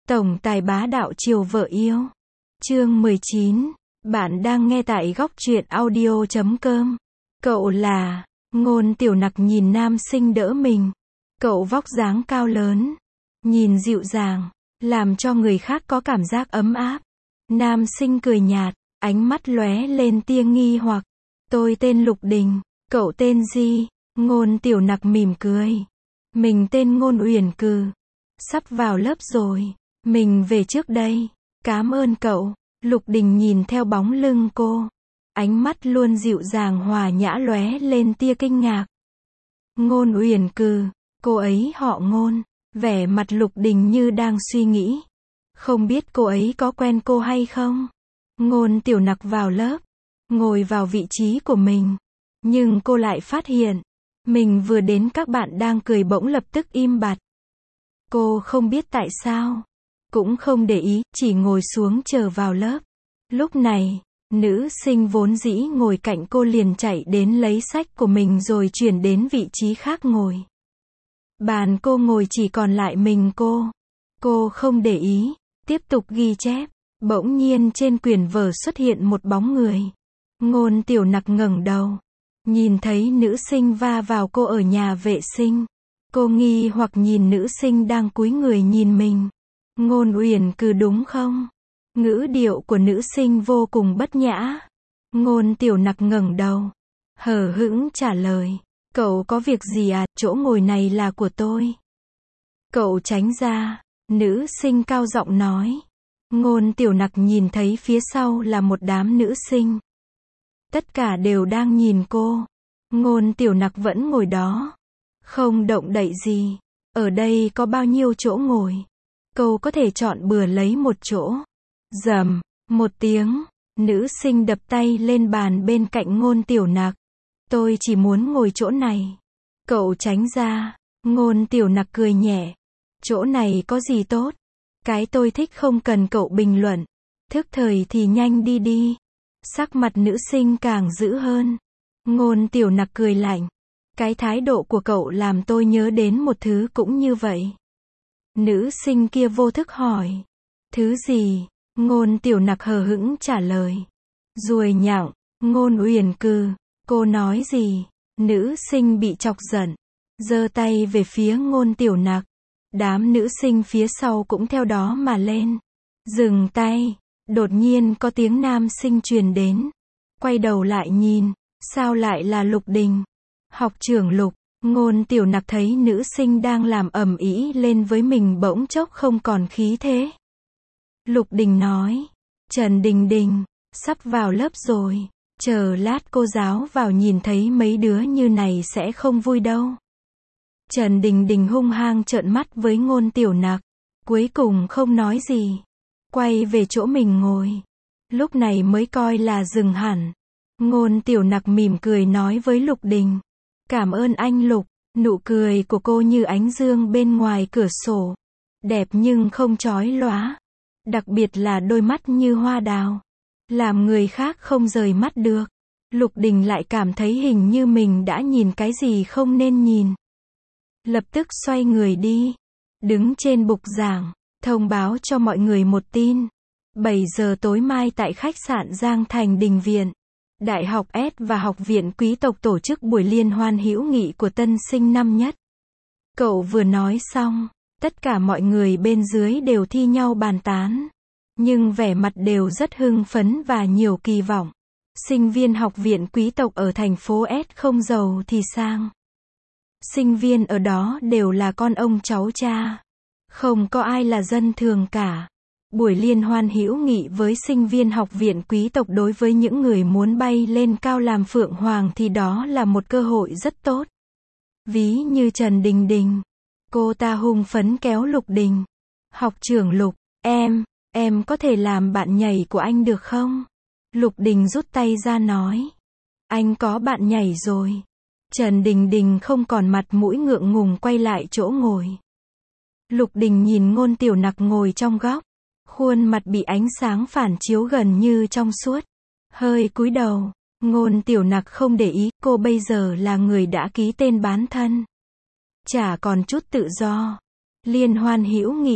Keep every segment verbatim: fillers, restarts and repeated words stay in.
Tổng tài bá đạo chiều vợ yêu. Chương mười chín. Bạn đang nghe tại góc truyện audio chấm com. Cậu là... Ngôn Tiểu Nặc nhìn nam sinh đỡ mình. Cậu vóc dáng cao lớn, nhìn dịu dàng, làm cho người khác có cảm giác ấm áp. Nam sinh cười nhạt, ánh mắt lóe lên tia nghi hoặc. Tôi tên Lục Đình, cậu tên gì? Ngôn Tiểu Nặc mỉm cười. Mình tên Ngôn Uyển Cừ. Sắp vào lớp rồi, mình về trước đây. Cám ơn cậu. Lục Đình nhìn theo bóng lưng cô, ánh mắt luôn dịu dàng hòa nhã lóe lên tia kinh ngạc. Ngôn Uyển Cừ, cô ấy họ Ngôn. Vẻ mặt Lục Đình như đang suy nghĩ. Không biết cô ấy có quen cô hay không? Ngôn Tiểu Nặc vào lớp, ngồi vào vị trí của mình. Nhưng cô lại phát hiện, mình vừa đến các bạn đang cười bỗng lập tức im bặt. Cô không biết tại sao, cũng không để ý, chỉ ngồi xuống chờ vào lớp. Lúc này, nữ sinh vốn dĩ ngồi cạnh cô liền chạy đến lấy sách của mình rồi chuyển đến vị trí khác ngồi. Bàn cô ngồi chỉ còn lại mình cô. Cô không để ý, tiếp tục ghi chép. Bỗng nhiên trên quyển vở xuất hiện một bóng người. Ngôn Tiểu Nặc ngẩng đầu, nhìn thấy nữ sinh va vào cô ở nhà vệ sinh. Cô nghi hoặc nhìn nữ sinh đang cúi người nhìn mình. Ngôn Uyển Cừ đúng không? Ngữ điệu của nữ sinh vô cùng bất nhã. Ngôn Tiểu Nặc ngẩng đầu, hờ hững trả lời. Cậu có việc gì à? Chỗ ngồi này là của tôi. Cậu tránh ra. Nữ sinh cao giọng nói. Ngôn Tiểu Nặc nhìn thấy phía sau là một đám nữ sinh. Tất cả đều đang nhìn cô. Ngôn Tiểu Nặc vẫn ngồi đó, không động đậy gì. Ở đây có bao nhiêu chỗ ngồi? Cô có thể chọn bừa lấy một chỗ. Rầm, một tiếng, nữ sinh đập tay lên bàn bên cạnh Ngôn Tiểu Nặc. Tôi chỉ muốn ngồi chỗ này. Cậu tránh ra. Ngôn Tiểu Nặc cười nhẹ. Chỗ này có gì tốt? Cái tôi thích không cần cậu bình luận. Thức thời thì nhanh đi đi. Sắc mặt nữ sinh càng dữ hơn. Ngôn Tiểu Nặc cười lạnh. Cái thái độ của cậu làm tôi nhớ đến một thứ cũng như vậy. Nữ sinh kia vô thức hỏi. Thứ gì? Ngôn Tiểu Nặc hờ hững trả lời. Ruồi nhặng. Ngôn Uyển Cừ, cô nói gì? Nữ sinh bị chọc giận, giơ tay về phía Ngôn Tiểu Nặc. Đám nữ sinh phía sau cũng theo đó mà lên. Dừng tay. Đột nhiên có tiếng nam sinh truyền đến. Quay đầu lại nhìn, sao lại là Lục Đình? Học trưởng Lục. Ngôn Tiểu Nặc thấy nữ sinh đang làm ầm ĩ lên với mình bỗng chốc không còn khí thế. Lục Đình nói. Trần Đình Đình, sắp vào lớp rồi. Chờ lát cô giáo vào nhìn thấy mấy đứa như này sẽ không vui đâu. Trần Đình Đình hung hăng trợn mắt với Ngôn Tiểu Nặc. Cuối cùng không nói gì. Quay về chỗ mình ngồi. Lúc này mới coi là dừng hẳn. Ngôn Tiểu Nặc mỉm cười nói với Lục Đình. Cảm ơn anh Lục. Nụ cười của cô như ánh dương bên ngoài cửa sổ. Đẹp nhưng không chói lóa. Đặc biệt là đôi mắt như hoa đào. Làm người khác không rời mắt được. Lục Đình lại cảm thấy hình như mình đã nhìn cái gì không nên nhìn. Lập tức xoay người đi. Đứng trên bục giảng, thông báo cho mọi người một tin. bảy giờ tối mai tại khách sạn Giang Thành Đình Viện, Đại học S và Học viện Quý tộc tổ chức buổi liên hoan hữu nghị của tân sinh năm nhất. Cậu vừa nói xong, tất cả mọi người bên dưới đều thi nhau bàn tán. Nhưng vẻ mặt đều rất hưng phấn và nhiều kỳ vọng. Sinh viên Học viện Quý tộc ở thành phố S không giàu thì sang. Sinh viên ở đó đều là con ông cháu cha. Không có ai là dân thường cả. Buổi liên hoan hữu nghị với sinh viên Học viện Quý tộc đối với những người muốn bay lên cao làm phượng hoàng thì đó là một cơ hội rất tốt. Ví như Trần Đình Đình. Cô ta hung phấn kéo Lục Đình. Học trưởng Lục, em, em có thể làm bạn nhảy của anh được không? Lục Đình rút tay ra nói. Anh có bạn nhảy rồi. Trần Đình Đình không còn mặt mũi ngượng ngùng quay lại chỗ ngồi. Lục Đình nhìn Ngôn Tiểu Nặc ngồi trong góc. Khuôn mặt bị ánh sáng phản chiếu gần như trong suốt. Hơi cúi đầu. Ngôn Tiểu Nặc không để ý, cô bây giờ là người đã ký tên bán thân. Chả còn chút tự do. Liên hoan hữu nghị.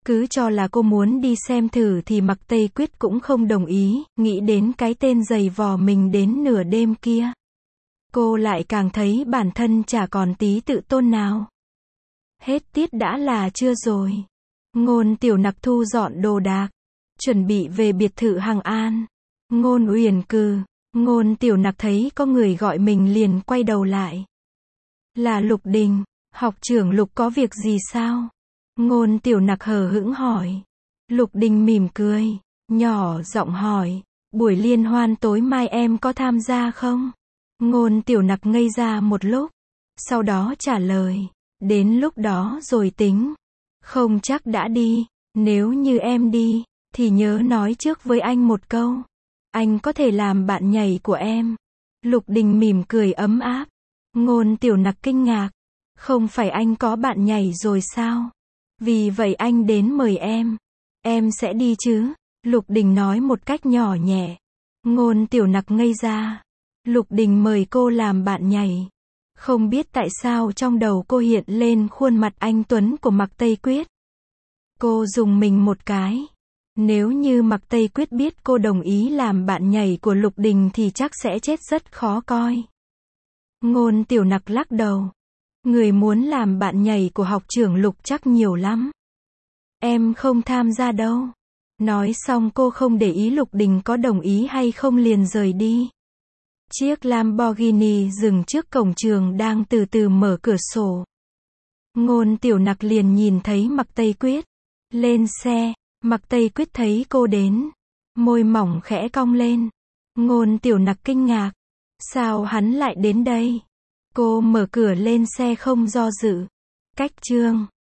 Cứ cho là cô muốn đi xem thử thì Mạc Tây Quyết cũng không đồng ý, nghĩ đến cái tên giày vò mình đến nửa đêm kia. Cô lại càng thấy bản thân chả còn tí tự tôn nào. Hết tiết đã là trưa rồi. Ngôn Tiểu Nặc thu dọn đồ đạc, chuẩn bị về biệt thự Hằng An. Ngôn Uyển Cừ, Ngôn Tiểu Nặc thấy có người gọi mình liền quay đầu lại. Là Lục Đình, học trưởng Lục có việc gì sao? Ngôn Tiểu Nặc hờ hững hỏi. Lục Đình mỉm cười, nhỏ giọng hỏi, buổi liên hoan tối mai em có tham gia không? Ngôn Tiểu Nặc ngây ra một lúc, sau đó trả lời, đến lúc đó rồi tính. Không chắc đã đi, nếu như em đi, thì nhớ nói trước với anh một câu. Anh có thể làm bạn nhảy của em. Lục Đình mỉm cười ấm áp. Ngôn Tiểu Nặc kinh ngạc. Không phải anh có bạn nhảy rồi sao? Vì vậy anh đến mời em. Em sẽ đi chứ? Lục Đình nói một cách nhỏ nhẹ. Ngôn Tiểu Nặc ngây ra. Lục Đình mời cô làm bạn nhảy. Không biết tại sao trong đầu cô hiện lên khuôn mặt anh tuấn của Mạc Tây Quyết. Cô rùng mình một cái. Nếu như Mạc Tây Quyết biết cô đồng ý làm bạn nhảy của Lục Đình thì chắc sẽ chết rất khó coi. Ngôn Tiểu Nặc lắc đầu. Người muốn làm bạn nhảy của học trưởng Lục chắc nhiều lắm. Em không tham gia đâu. Nói xong cô không để ý Lục Đình có đồng ý hay không liền rời đi. Chiếc Lamborghini dừng trước cổng trường đang từ từ mở cửa sổ. Ngôn Tiểu Nặc liền nhìn thấy Mạc Tây Quyết. Lên xe, Mạc Tây Quyết thấy cô đến. Môi mỏng khẽ cong lên. Ngôn Tiểu Nặc kinh ngạc. Sao hắn lại đến đây? Cô mở cửa lên xe không do dự. Cách chương